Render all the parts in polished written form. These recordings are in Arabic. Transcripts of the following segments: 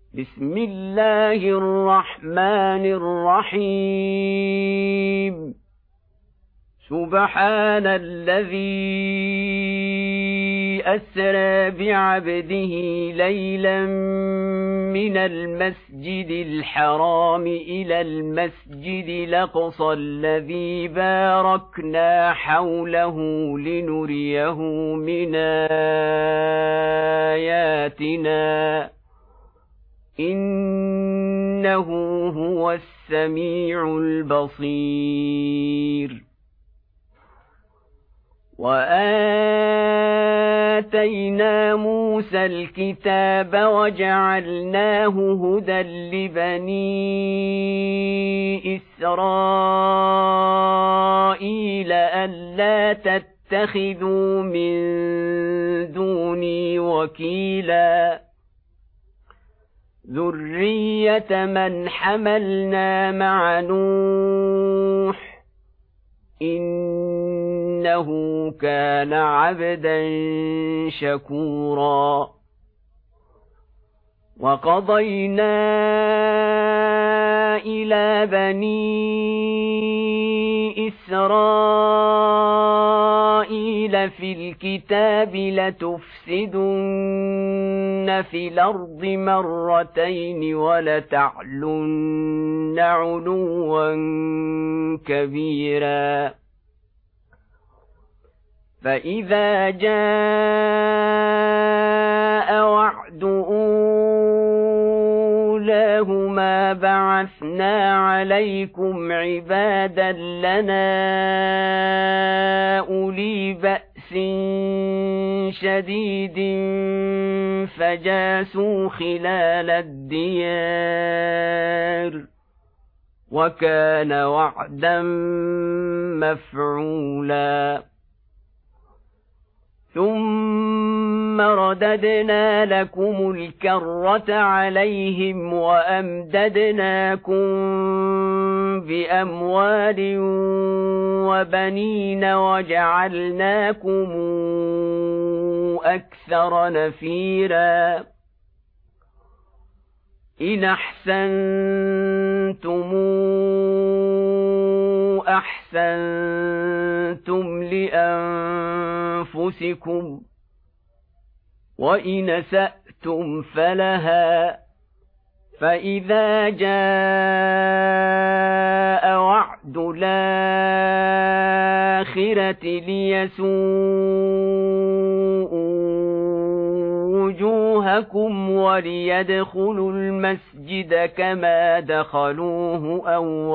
بسم الله الرحمن الرحيم سبحان الذي أسرى بعبده ليلا من المسجد الحرام إلى المسجد الأقصى الذي باركنا حوله لنريه من آياتنا إنه هو السميع البصير وآتينا موسى الكتاب وجعلناه هدى لبني إسرائيل ألا تتخذوا من دوني وكيلا ذرية من حملنا مع نوح إنه كان عبدا شكورا وقضينا إلى بني إسرائيل في الكتاب لتفسدن في الأرض مرتين ولتعلن علوا كبيرا فإذا جاء وعد أولاهما بعثنا عليكم عبادا لنا أولي بأس شديد فجاسوا خلال الديار وكان وعدا مفعولا ثم رددنا لكم الكرة عليهم وأمددناكم بأموال وبنين وجعلناكم أكثر نفيرا إن أحسنتم أحسنتم لأنفسكم وإن أسأتم فلها فإذا جاء وعد الآخرة ليسوءوا وجوهكم وليدخلوا المسجد كما دخلوه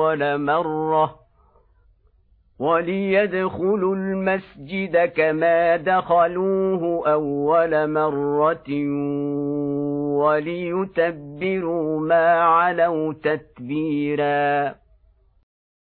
أول مرة وليتبروا ما علوا تتبيرا